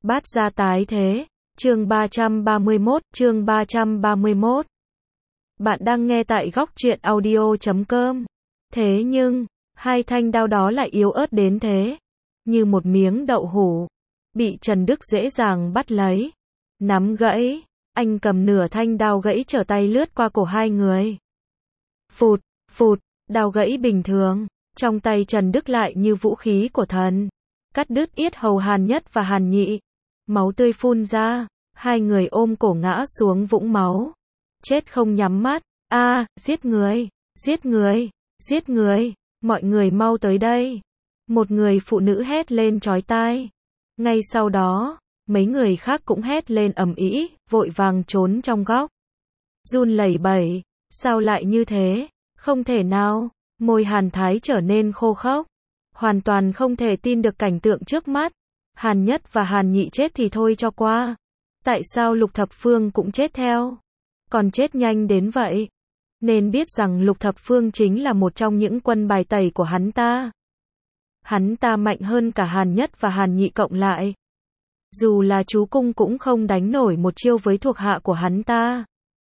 Bát gia tái thế, chương 331, chương 331. Bạn đang nghe tại góc truyện audio.com. Thế nhưng, hai thanh đao đó lại yếu ớt đến thế. Như một miếng đậu hũ, bị Trần Đức dễ dàng bắt lấy. Nắm gãy, anh cầm nửa thanh đao gãy trở tay lướt qua cổ hai người. Phụt, phụt, đao gãy bình thường, trong tay Trần Đức lại như vũ khí của thần. Cắt đứt yết hầu Hàn Nhất và Hàn Nhị. Máu tươi phun ra, hai người ôm cổ ngã xuống vũng máu. Chết không nhắm mắt, giết người, giết người, giết người, mọi người mau tới đây. Một người phụ nữ hét lên chói tai. Ngay sau đó, mấy người khác cũng hét lên ầm ĩ, vội vàng trốn trong góc. Run lẩy bẩy, sao lại như thế? Không thể nào, môi Hàn Thái trở nên khô khốc. Hoàn toàn không thể tin được cảnh tượng trước mắt. Hàn Nhất và Hàn Nhị chết thì thôi cho qua. Tại sao Lục Thập Phương cũng chết theo? Còn chết nhanh đến vậy? Nên biết rằng Lục Thập Phương chính là một trong những quân bài tẩy của hắn ta. Hắn ta mạnh hơn cả Hàn Nhất và Hàn Nhị cộng lại. Dù là chú Cung cũng không đánh nổi một chiêu với thuộc hạ của hắn ta.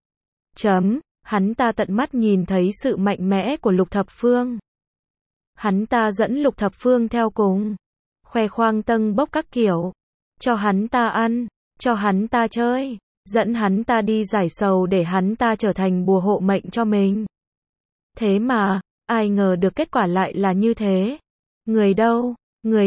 Hắn ta tận mắt nhìn thấy sự mạnh mẽ của Lục Thập Phương. Hắn ta dẫn Lục Thập Phương theo cùng. Khoe khoang tâng bốc các kiểu. Cho hắn ta ăn, cho hắn ta chơi, dẫn hắn ta đi giải sầu để hắn ta trở thành bùa hộ mệnh cho mình. Thế mà, ai ngờ được kết quả lại là như thế. Người đâu,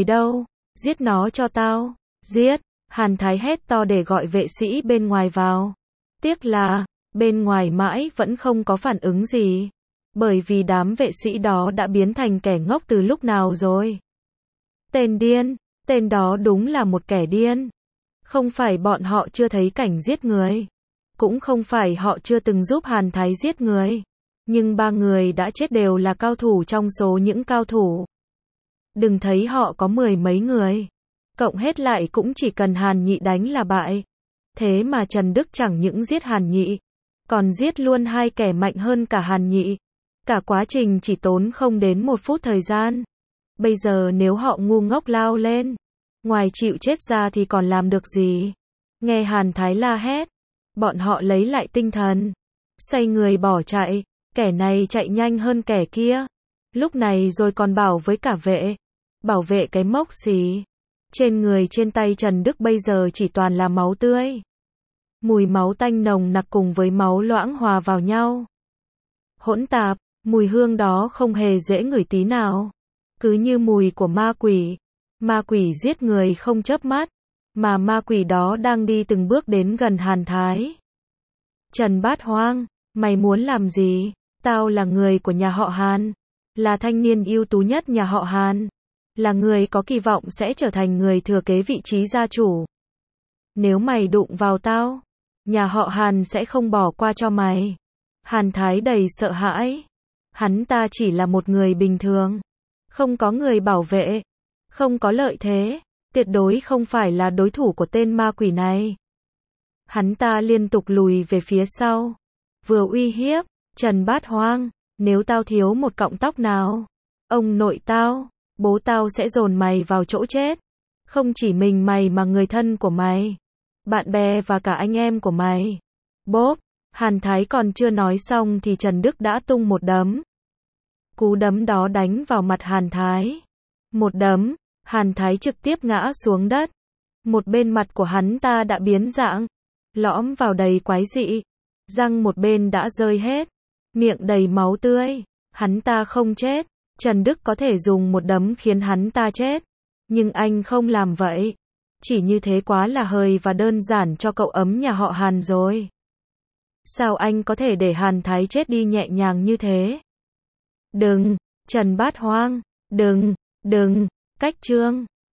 giết nó cho tao, giết. Hàn Thái hét to để gọi vệ sĩ bên ngoài vào. Tiếc là, bên ngoài mãi vẫn không có phản ứng gì. Bởi vì đám vệ sĩ đó đã biến thành kẻ ngốc từ lúc nào rồi. Tên điên, tên đó đúng là một kẻ điên. Không phải bọn họ chưa thấy cảnh giết người. Cũng không phải họ chưa từng giúp Hàn Thái giết người. Nhưng ba người đã chết đều là cao thủ trong số những cao thủ. Đừng thấy họ có mười mấy người. Cộng hết lại cũng chỉ cần Hàn Nhị đánh là bại. Thế mà Trần Đức chẳng những giết Hàn Nhị, còn giết luôn hai kẻ mạnh hơn cả Hàn Nhị. Cả quá trình chỉ tốn không đến 1 phút thời gian. Bây giờ nếu họ ngu ngốc lao lên, ngoài chịu chết ra thì còn làm được gì? Nghe Hàn Thái la hét, bọn họ lấy lại tinh thần, xoay người bỏ chạy, kẻ này chạy nhanh hơn kẻ kia. Lúc này rồi còn bảo với cả vệ, bảo vệ cái mốc xì. Trên người trên tay Trần Đức bây giờ chỉ toàn là máu tươi. Mùi máu tanh nồng nặc cùng với máu loãng hòa vào nhau. Hỗn tạp, mùi hương đó không hề dễ ngửi tí nào. Cứ như mùi của ma quỷ. Ma quỷ giết người không chớp mắt. Mà ma quỷ đó đang đi từng bước đến gần Hàn Thái. Trần Bát Hoang, mày muốn làm gì? Tao là người của nhà họ Hàn. Là thanh niên ưu tú nhất nhà họ Hàn. Là người có kỳ vọng sẽ trở thành người thừa kế vị trí gia chủ. Nếu mày đụng vào tao, nhà họ Hàn sẽ không bỏ qua cho mày. Hàn Thái đầy sợ hãi. Hắn ta chỉ là một người bình thường. Không có người bảo vệ. Không có lợi thế. Tuyệt đối không phải là đối thủ của tên ma quỷ này. Hắn ta liên tục lùi về phía sau. Vừa uy hiếp, Trần Bát Hoang, nếu tao thiếu một cọng tóc nào, ông nội tao, bố tao sẽ dồn mày vào chỗ chết. Không chỉ mình mày mà người thân của mày, bạn bè và cả anh em của mày. Bốp, Hàn Thái còn chưa nói xong thì Trần Đức đã tung một đấm. Cú đấm đó đánh vào mặt Hàn Thái. Một đấm, Hàn Thái trực tiếp ngã xuống đất. Một bên mặt của hắn ta đã biến dạng, lõm vào đầy quái dị. Răng một bên đã rơi hết, miệng đầy máu tươi. Hắn ta không chết. Trần Đức có thể dùng một đấm khiến hắn ta chết. Nhưng anh không làm vậy. Chỉ như thế quá là hời và đơn giản cho cậu ấm nhà họ Hàn rồi. Sao anh có thể để Hàn Thái chết đi nhẹ nhàng như thế? Đừng, Trần Bát Hoang, đừng, cách chương.